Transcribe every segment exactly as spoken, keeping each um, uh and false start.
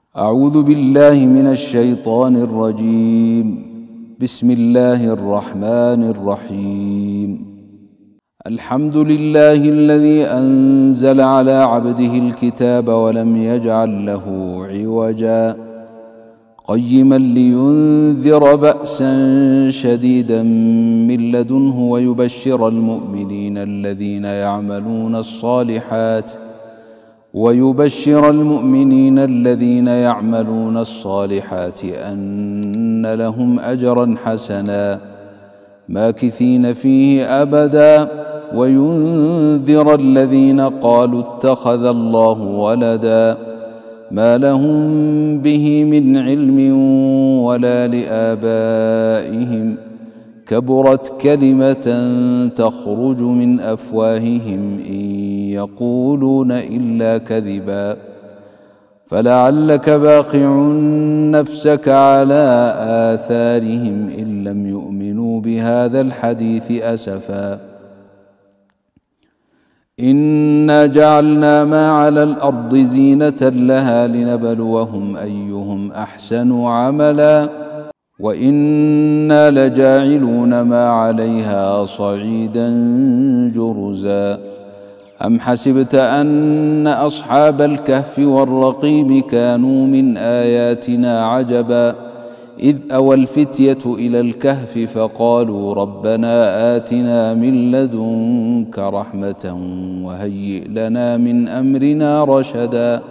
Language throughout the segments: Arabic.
أعوذ بالله من الشيطان الرجيم. بسم الله الرحمن الرحيم. الحمد لله الذي أنزل على عبده الكتاب ولم يجعل له عوجا قيما لينذر بأسا شديدا من لدنه ويبشر المؤمنين الذين يعملون الصالحات ويبشر المؤمنين الذين يعملون الصالحات أن لهم أجرا حسنا ماكثين فيه أبدا وينذر الذين قالوا اتخذ الله ولدا ما لهم به من علم ولا لآبائهم كبرت كلمة تخرج من أفواههم إن يقولون إلا كذبا فلعلك باخع نفسك على آثارهم إن لم يؤمنوا بهذا الحديث أسفا إنا جعلنا ما على الأرض زينة لها لنبلوهم أيهم أحسن عملا وإنا لجاعلون ما عليها صعيدا جرزا أم حسبت أن أصحاب الكهف والرقيم كانوا من آياتنا عجبا إذ أوى الفتية إلى الكهف فقالوا ربنا آتنا من لدنك رحمة وهيئ لنا من أمرنا رشدا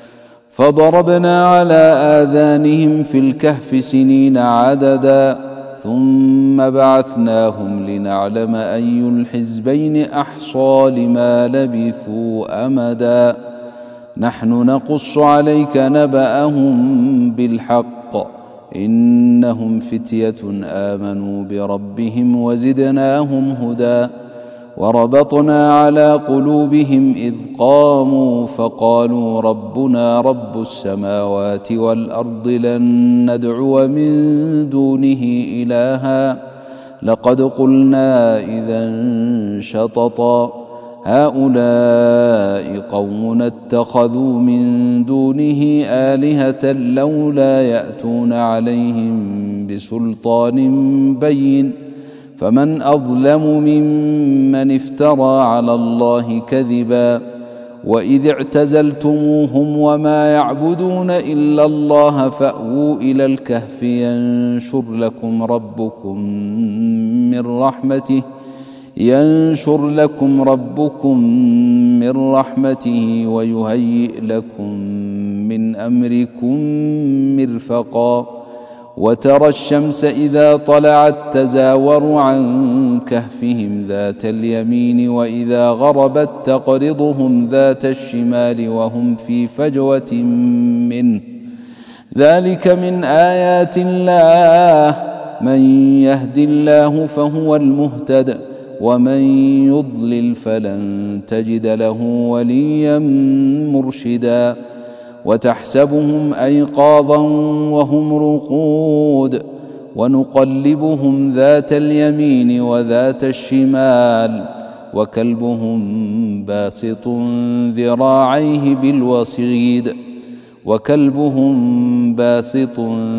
فضربنا على آذانهم في الكهف سنين عددا ثم بعثناهم لنعلم أي الحزبين أحصى لما لبثوا أمدا نحن نقص عليك نبأهم بالحق إنهم فتية آمنوا بربهم وزدناهم هدى وربطنا على قلوبهم إذ قاموا فقالوا ربنا رب السماوات والأرض لن ندعو من دونه إلها لقد قلنا إذا شططا هؤلاء قومنا اتخذوا من دونه آلهة لولا يأتون عليهم بسلطان بين فمن أظلم ممن افترى على الله كذبا وإذ اعتزلتموهم وما يعبدون إلا الله فأووا إلى الكهف ينشر لكم ربكم من رحمته ينشر لكم ربكم من رحمته ويهيئ لكم من أمركم مرفقا وترى الشمس إذا طلعت تزاور عن كهفهم ذات اليمين وإذا غربت تقرضهم ذات الشمال وهم في فجوة منه ذلك من آيات الله من يهد الله فهو المهتد ومن يضلل فلن تجد له وليا مرشدا وتحسبهم أيقاظا وهم رقود ونقلبهم ذات اليمين وذات الشمال وكلبهم باسط ذراعيه بالوصيد وكلبهم باسط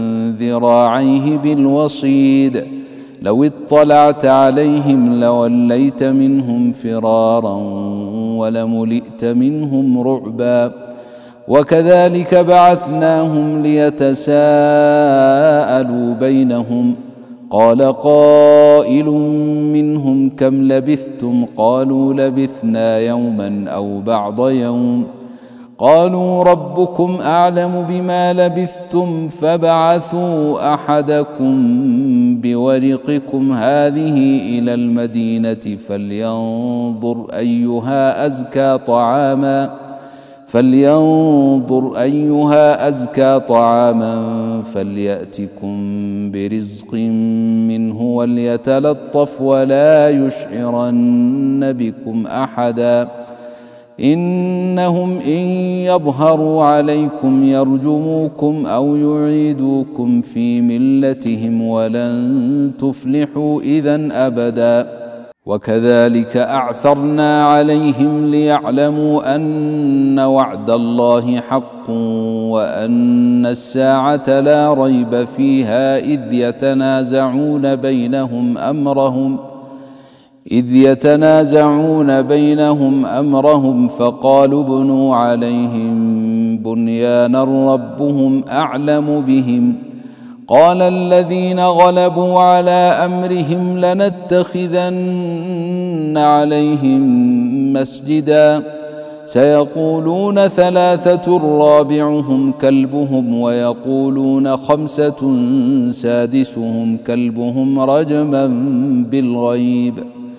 ذراعيه بالوصيد لو اطلعت عليهم لوليت منهم فرارا ولملئت منهم رعبا وكذلك بعثناهم ليتساءلوا بينهم قال قائل منهم كم لبثتم قالوا لبثنا يوما أو بعض يوم قالوا ربكم أعلم بما لبثتم فابعثوا أحدكم بورقكم هذه إلى المدينة فلينظر أيها أزكى طعاما فلينظر أيها أزكى طعاما فليأتكم برزق منه وليتلطف ولا يشعرن بكم أحدا إنهم إن يظهروا عليكم يرجموكم أو يعيدوكم في ملتهم ولن تفلحوا إذا أبدا وكذلك أعثرنا عليهم ليعلموا أن وعد الله حق وأن الساعة لا ريب فيها إذ يتنازعون بينهم أمرهم إذ يتنازعون بينهم أمرهم فقالوا ابنوا عليهم بنيانا ربهم أعلم بهم قال الذين غلبوا على أمرهم لنتخذن عليهم مسجدا سيقولون ثلاثة رابعهم كلبهم ويقولون خمسة سادسهم كلبهم رجما بالغيب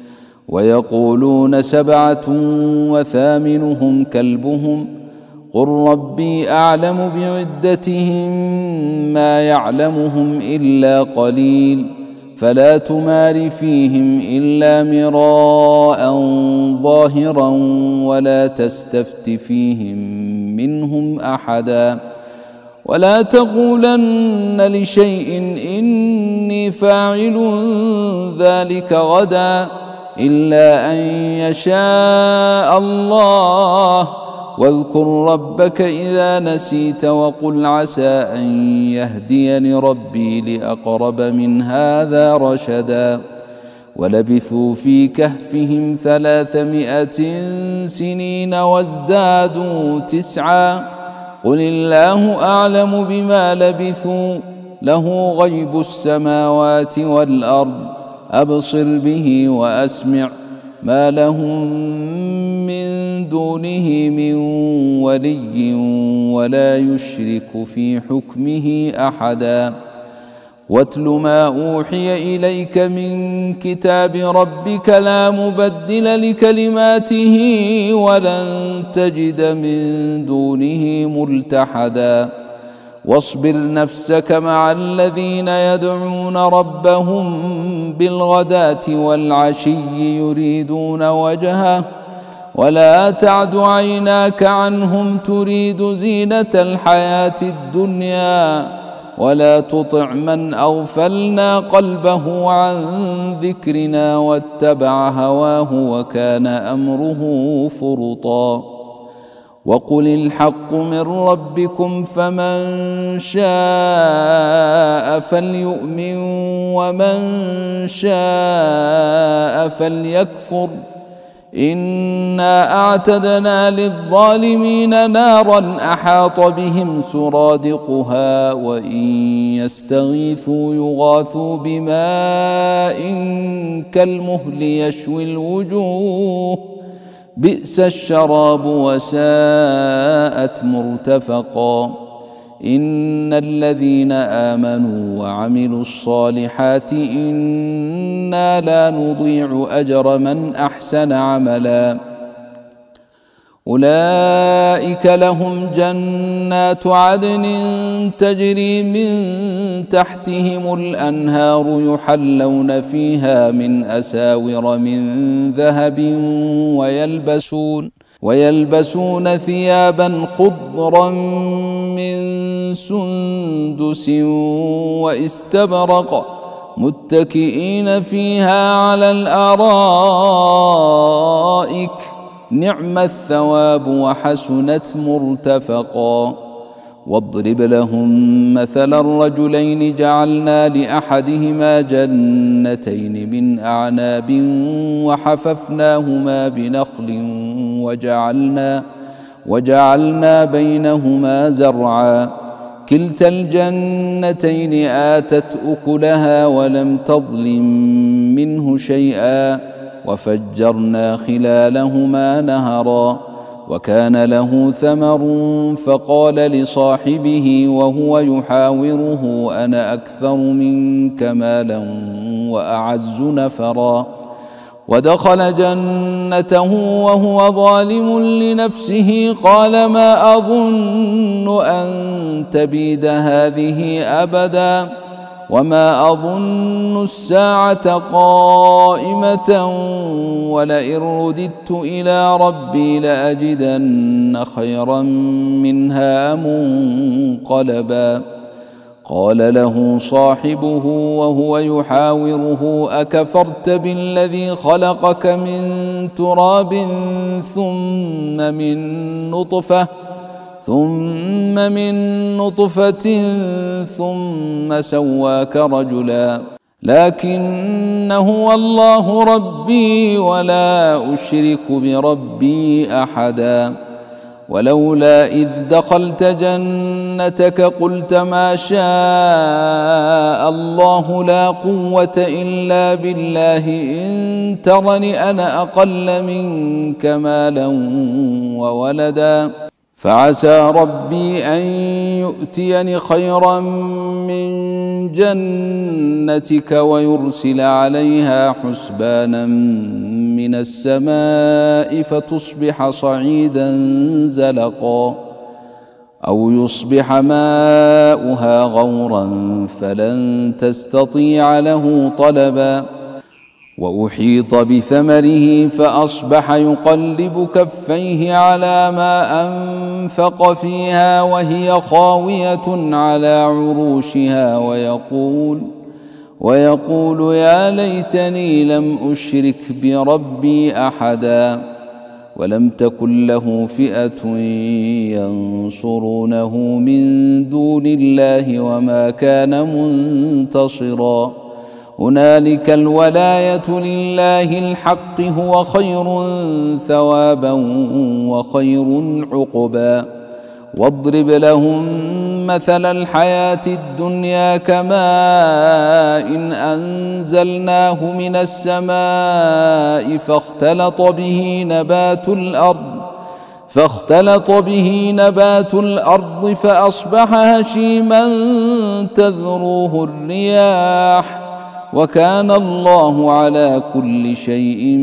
ويقولون سبعة وثامنهم كلبهم قل ربي أعلم بعدتهم ما يعلمهم إلا قليل فلا تمار فيهم إلا مراء ظاهرا ولا تستفت فيهم منهم أحدا ولا تقولن لشيء إني فاعل ذلك غدا إلا أن يشاء الله واذكر ربك إذا نسيت وقل عسى أن يهديني ربي لأقرب من هذا رشدا ولبثوا في كهفهم ثلاثمائة سنين وازدادوا تسعا قل الله أعلم بما لبثوا له غيب السماوات والأرض أبصر به وأسمع ما لهم من دونه من ولي ولا يشرك في حكمه أحدا واتل ما أوحي إليك من كتاب ربك لا مبدل لكلماته ولن تجد من دونه ملتحدا واصبر نفسك مع الذين يدعون ربهم بالغداة والعشي يريدون وجهه ولا تعد عيناك عنهم تريد زينة الحياة الدنيا ولا تطع من أغفلنا قلبه عن ذكرنا واتبع هواه وكان أمره فرطا وقل الحق من ربكم فمن شاء فليؤمن ومن شاء فليكفر إنا أعتدنا للظالمين نارا أحاط بهم سرادقها وإن يستغيثوا يغاثوا بماء كالمهل يشوي الوجوه بئس الشراب وساءت مرتفقا إن الذين آمنوا وعملوا الصالحات إنا لا نضيع أجر من أحسن عملا أولئك لهم جنات عدن تجري من تحتهم الأنهار يحلون فيها من أساور من ذهب ويلبسون ويلبسون ثيابا خضرا من سندس واستبرق متكئين فيها على الأرائك نعم الثواب وحسنت مرتفقا واضرب لهم مثل الرجلين جعلنا لأحدهما جنتين من أعناب وحففناهما بنخل وجعلنا وجعلنا بينهما زرعا كلتا الجنتين آتت أكلها ولم تظلم منه شيئا وفجرنا خلالهما نهرا وكان له ثمر فقال لصاحبه وهو يحاوره أنا أكثر منك مالا وأعز نفرا ودخل جنته وهو ظالم لنفسه قال ما أظن أن تبيد هذه أبدا وما أظن الساعة قائمة ولئن رددت إلى ربي لأجدن خيرا منها منقلبا قال له صاحبه وهو يحاوره أكفرت بالذي خلقك من تراب ثم من نطفة ثم من نطفة ثم سواك رجلا لكن هو الله ربي ولا أشرك بربي أحدا ولولا إذ دخلت جنتك قلت ما شاء الله لا قوة إلا بالله إن ترني أنا أقل منك مالا وولدا فعسى ربي أن يؤتيني خيرا من جنتك ويرسل عليها حسبانا من السماء فتصبح صعيدا زلقا أو يصبح ماؤها غورا فلن تستطيع له طلبا وأحيط بثمره فأصبح يقلب كفيه على ما أنفق فيها وهي خاوية على عروشها ويقول ويقول يا ليتني لم أشرك بربي أحدا ولم تكن له فئة ينصرونه من دون الله وما كان منتصرا هنالك الولاية لله الحق هو خير ثوابا وخير عقبا واضرب لهم مثل الحياة الدنيا كماء إن أنزلناه من السماء فاختلط به نبات الأرض فاختلط به نبات الأرض فأصبح هشيما تذروه الرياح وكان الله على كل شيء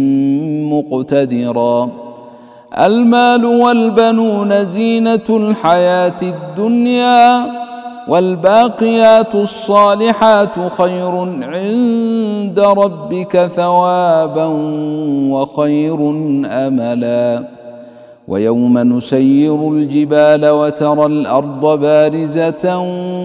مقتدرا المال والبنون زينة الحياة الدنيا والباقيات الصالحات خير عند ربك ثوابا وخير أملا ويوم نسير الجبال وترى الأرض بارزة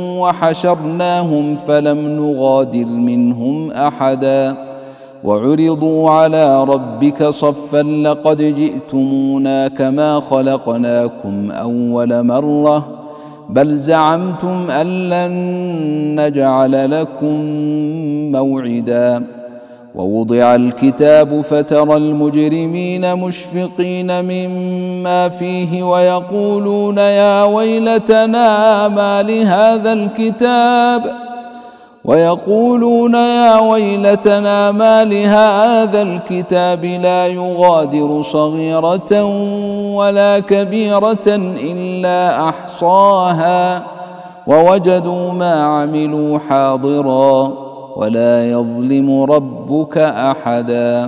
وحشرناهم فلم نغادر منهم أحدا وعرضوا على ربك صفا لقد جئتمونا كما خلقناكم أول مرة بل زعمتم أن لن نجعل لكم موعدا ووضع الكتاب فترى المجرمين مشفقين مما فيه ويقولون يا ويلتنا ما لهذا الكتاب ويقولون يا ويلتنا ما لهذا الكتاب لا يغادر صغيرة ولا كبيرة إلا أحصاها ووجدوا ما عملوا حاضرا ولا يظلم ربك أحدا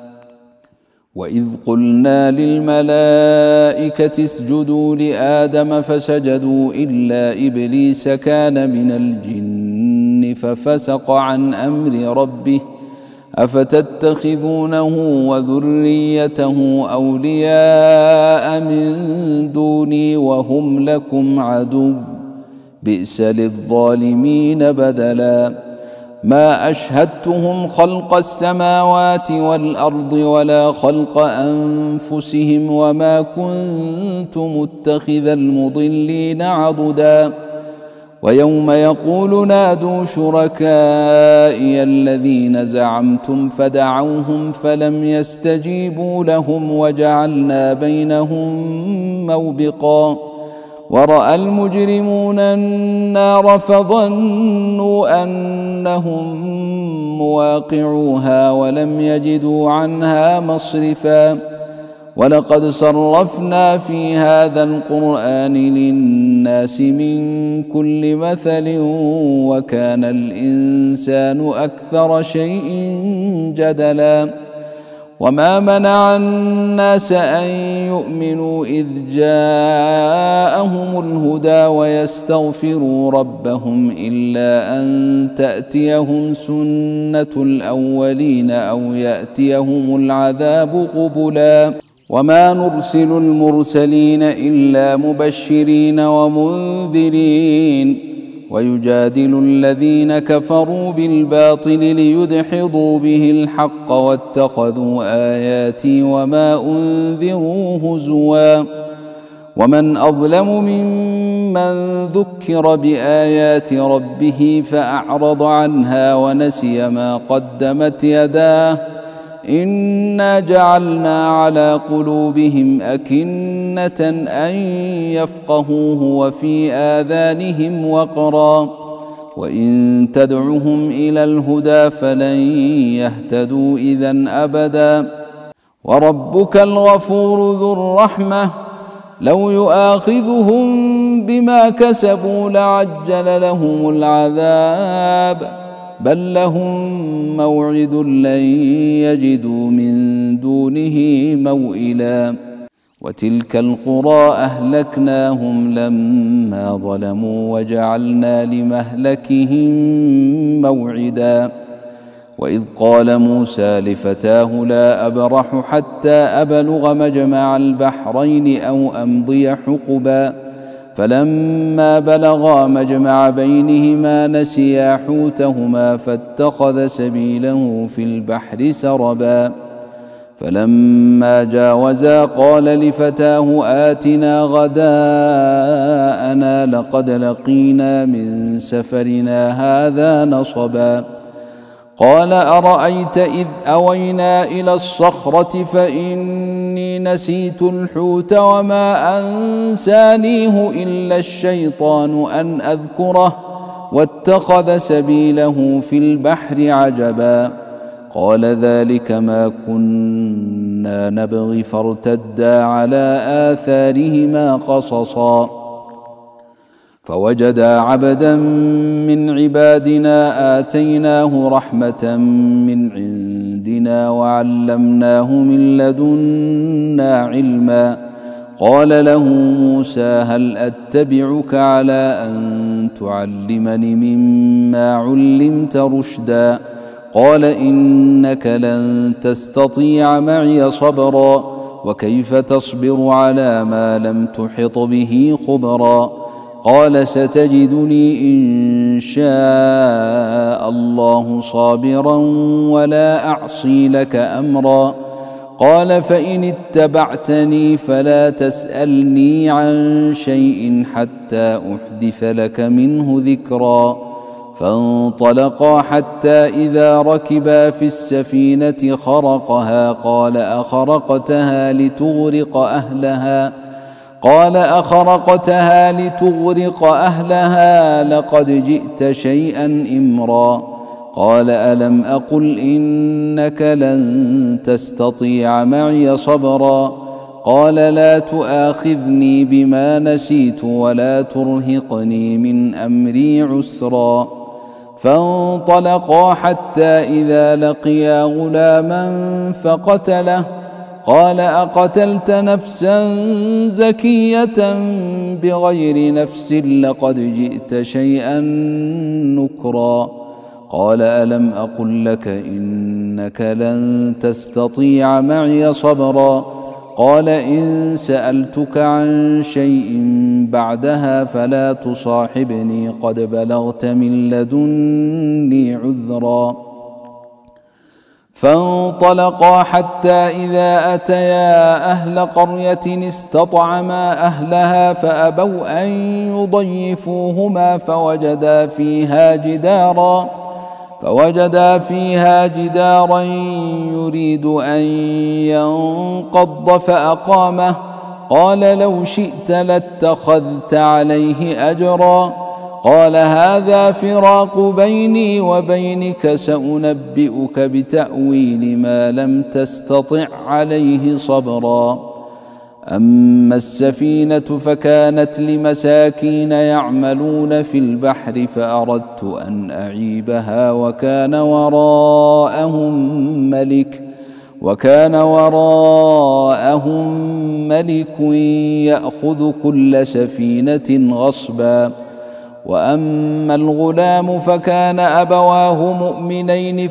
وإذ قلنا للملائكة اسجدوا لآدم فسجدوا إلا إبليس كان من الجن ففسق عن أمر ربه أفتتخذونه وذريته أولياء من دوني وهم لكم عدو بئس للظالمين بدلا ما أشهدتهم خلق السماوات والأرض ولا خلق أنفسهم وما كنت متخذ المضلين عضدا ويوم يقول نادوا شركائي الذين زعمتم فدعوهم فلم يستجيبوا لهم وجعلنا بينهم موبقا ورأى المجرمون النار فظنوا أنهم مواقعوها ولم يجدوا عنها مصرفا ولقد صرفنا في هذا القرآن للناس من كل مثل وكان الإنسان أكثر شيء جدلا وما منع الناس أن يؤمنوا إذ جاءهم الهدى ويستغفروا ربهم إلا أن تأتيهم سنة الأولين أو يأتيهم العذاب قبلا وما نرسل المرسلين إلا مبشرين ومنذرين ويجادل الذين كفروا بالباطل ليدحضوا به الحق واتخذوا آياتي وما أنذروا هزوا ومن أظلم ممن ذكر بآيات ربه فأعرض عنها ونسي ما قدمت يداه إنا جعلنا على قلوبهم أكنة أن يفقهوه وفي آذانهم وقرا وإن تدعهم إلى الهدى فلن يهتدوا إذن أبدا وربك الغفور ذو الرحمة لو يؤاخذهم بما كسبوا لعجل لهم العذاب بل لهم موعد لن يجدوا من دونه موئلا وتلك القرى أهلكناهم لما ظلموا وجعلنا لمهلكهم موعدا وإذ قال موسى لفتاه لا أبرح حتى أبلغ مجمع البحرين أو أمضي حقبا فلما بلغا مجمع بينهما نسيا حوتهما فاتخذ سبيله في البحر سربا فلما جاوزا قال لفتاه آتنا غداءنا لقد لقينا من سفرنا هذا نصبا قال أرأيت إذ أوينا إلى الصخرة فإني نسيت الحوت وما أنسانيه إلا الشيطان أن أذكره واتخذ سبيله في البحر عجبا قال ذلك ما كنا نبغي فارتدا على آثارهما قصصا فوجدا عبدا من عبادنا آتيناه رحمة من عندنا وعلمناه من لدنا علما قال له موسى هل أتبعك على أن تعلمني مما علمت رشدا قال إنك لن تستطيع معي صبرا وكيف تصبر على ما لم تحط به خبرا قال ستجدني إن شاء الله صابرا ولا أعصي لك أمرا قال فإن اتبعتني فلا تسألني عن شيء حتى أحدث لك منه ذكرا فانطلقا حتى إذا ركبا في السفينة خرقها قال أخرقتها لتغرق أهلها قال أخرقتها لتغرق أهلها لقد جئت شيئا إمرا قال ألم أقل إنك لن تستطيع معي صبرا قال لا تؤاخذني بما نسيت ولا ترهقني من أمري عسرا فانطلقا حتى إذا لقيا غلاما فقتله قال أقتلت نفسا زكية بغير نفس لقد جئت شيئا نكرا قال ألم أقل لك إنك لن تستطيع معي صبرا قال إن سألتك عن شيء بعدها فلا تصاحبني قد بلغت من لدني عذرا فانطلقا حتى إذا أتيا أهل قرية استطعما أهلها فأبوا أن يضيفوهما فوجدا فيها جدارا فوجدا فيها جدارا يريد أن ينقض فأقامه قال لو شئت لاتخذت عليه أجرا قال هذا فراق بيني وبينك سأنبئك بتأويل ما لم تستطع عليه صبرا أما السفينة فكانت لمساكين يعملون في البحر فأردت أن أعيبها وكان وراءهم ملك وكان وراءهم ملك يأخذ كل سفينة غصبا وأما الغلام فكان أبواه مؤمنين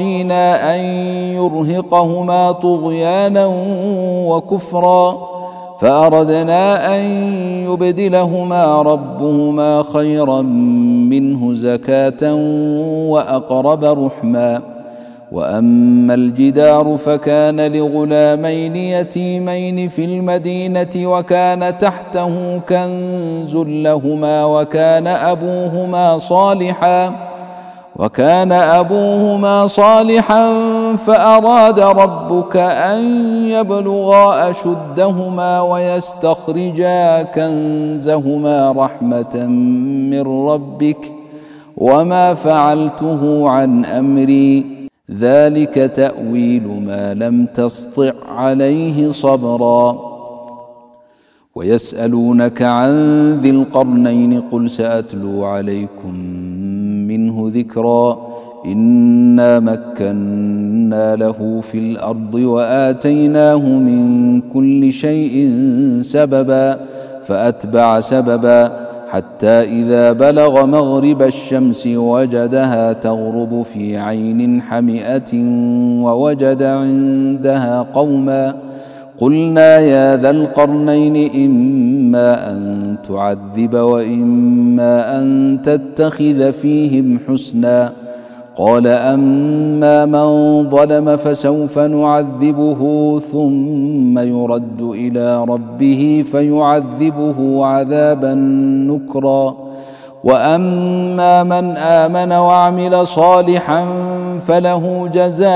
فخشينا أن يرهقهما طغيانا وكفرا فأردنا أن يبدلهما ربهما خيرا منه زكاة وأقرب رحما. وأما الجدار فكان لغلامين يتيمين في المدينة وكان تحته كنز لهما وكان أبوهما صالحا وكان أبوهما صالحا فأراد ربك أن يبلغا أشدهما ويستخرجا كنزهما رحمة من ربك وما فعلته عن أمري ذلك تأويل ما لم تسطع عليه صبرا. ويسألونك عن ذي القرنين قل سأتلو عليكم منه ذكرا إنا مكنا له في الأرض وآتيناه من كل شيء سببا فأتبع سببا حتى إذا بلغ مغرب الشمس وجدها تغرب في عين حمئة ووجد عندها قوما قلنا يا ذا القرنين إما أن تعذب وإما أن تتخذ فيهم حسنا قال أما من ظلم فسوف نعذبه ثم يرد إلى ربه فيعذبه عذابا نكرا وأما من آمن وعمل صالحا فله جزاء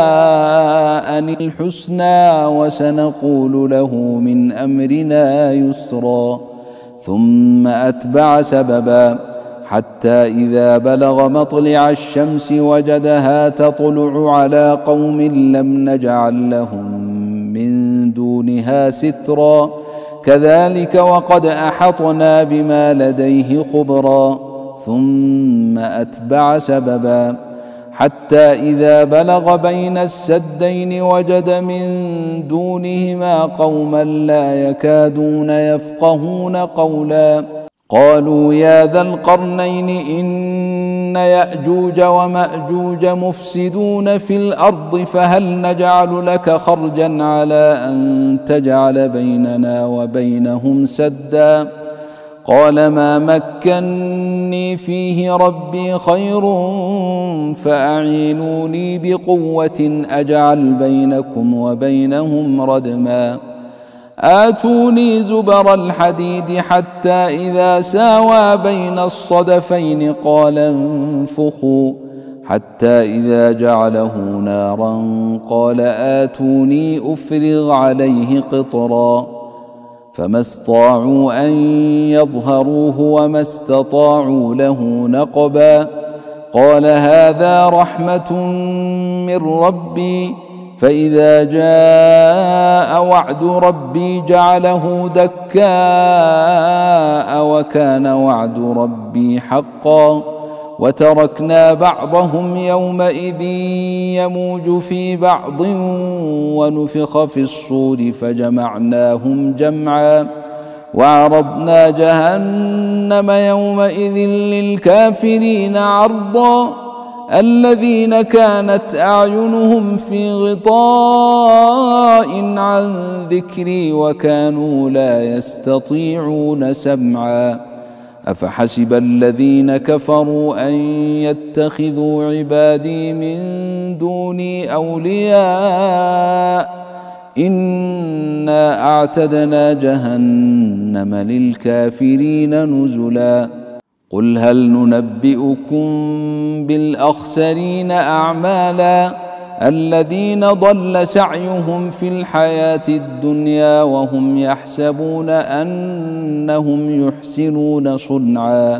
الحسنى وسنقول له من أمرنا يسرا ثم أتبع سببا حتى إذا بلغ مطلع الشمس وجدها تطلع على قوم لم نجعل لهم من دونها سترا كذلك وقد أحطنا بما لديه خبرا ثم أتبع سببا حتى إذا بلغ بين السدين وجد من دونهما قوما لا يكادون يفقهون قولا قالوا يا ذا القرنين إن يأجوج ومأجوج مفسدون في الأرض فهل نجعل لك خرجا على أن تجعل بيننا وبينهم سدا قال ما مكني فيه ربي خير فأعينوني بقوة أجعل بينكم وبينهم ردما آتوني زبر الحديد حتى إذا ساوى بين الصدفين قال انفخوا حتى إذا جعله نارا قال آتوني أفرغ عليه قطرا فما استطاعوا أن يظهروه وما استطاعوا له نقبا قال هذا رحمة من ربي فإذا جاء وعد ربي جعله دكاء وكان وعد ربي حقا وتركنا بعضهم يومئذ يموج في بعض ونفخ في الصور فجمعناهم جمعا وعرضنا جهنم يومئذ للكافرين عرضا الذين كانت أعينهم في غطاء عن ذكري وكانوا لا يستطيعون سمعا أفحسب الذين كفروا أن يتخذوا عبادي من دوني أولياء إنا أعتدنا جهنم للكافرين نزلا قل هل ننبئكم بالأخسرين أعمالا الذين ضل سعيهم في الحياة الدنيا وهم يحسبون أنهم يحسنون صنعا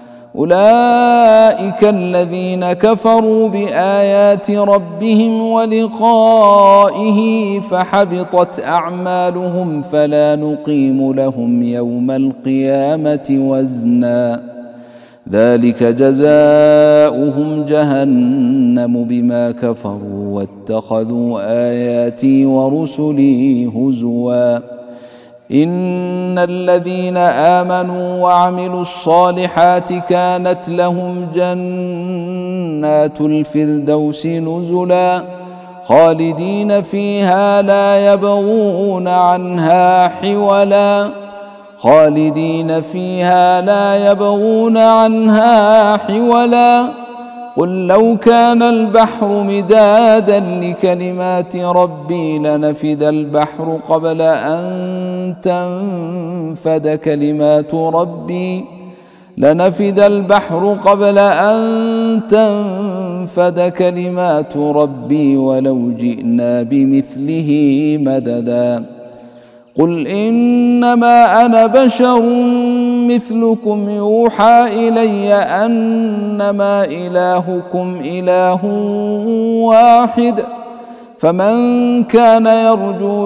أولئك الذين كفروا بآيات ربهم ولقائه فحبطت أعمالهم فلا نقيم لهم يوم القيامة وزنا ذلك جزاؤهم جهنم بما كفروا واتخذوا آياتي ورسلي هزوا إن الذين آمنوا وعملوا الصالحات كانت لهم جنات الفردوس نزلا خالدين فيها لا يبغون عنها حولا خالدين فيها لا يبغون عنها حولا قل لو كان البحر مدادا لكلمات ربي لنفد البحر قبل أن تنفد كلمات ربي لنفد البحر قبل أن تنفد كلمات ربي ولو جئنا بمثله مددا قل إنما أنا بشر مثلكم يوحى إلي أنما إلهكم إله واحد فمن كان يرجو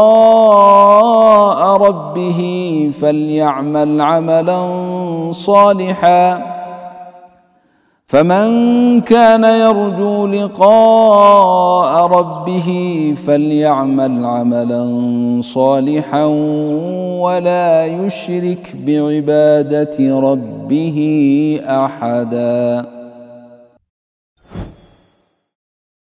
لقاء ربه فليعمل عملا صالحا فمن كان يرجو لقاء ربه فليعمل عملا صالحا ولا يشرك بعبادة ربه أحدا.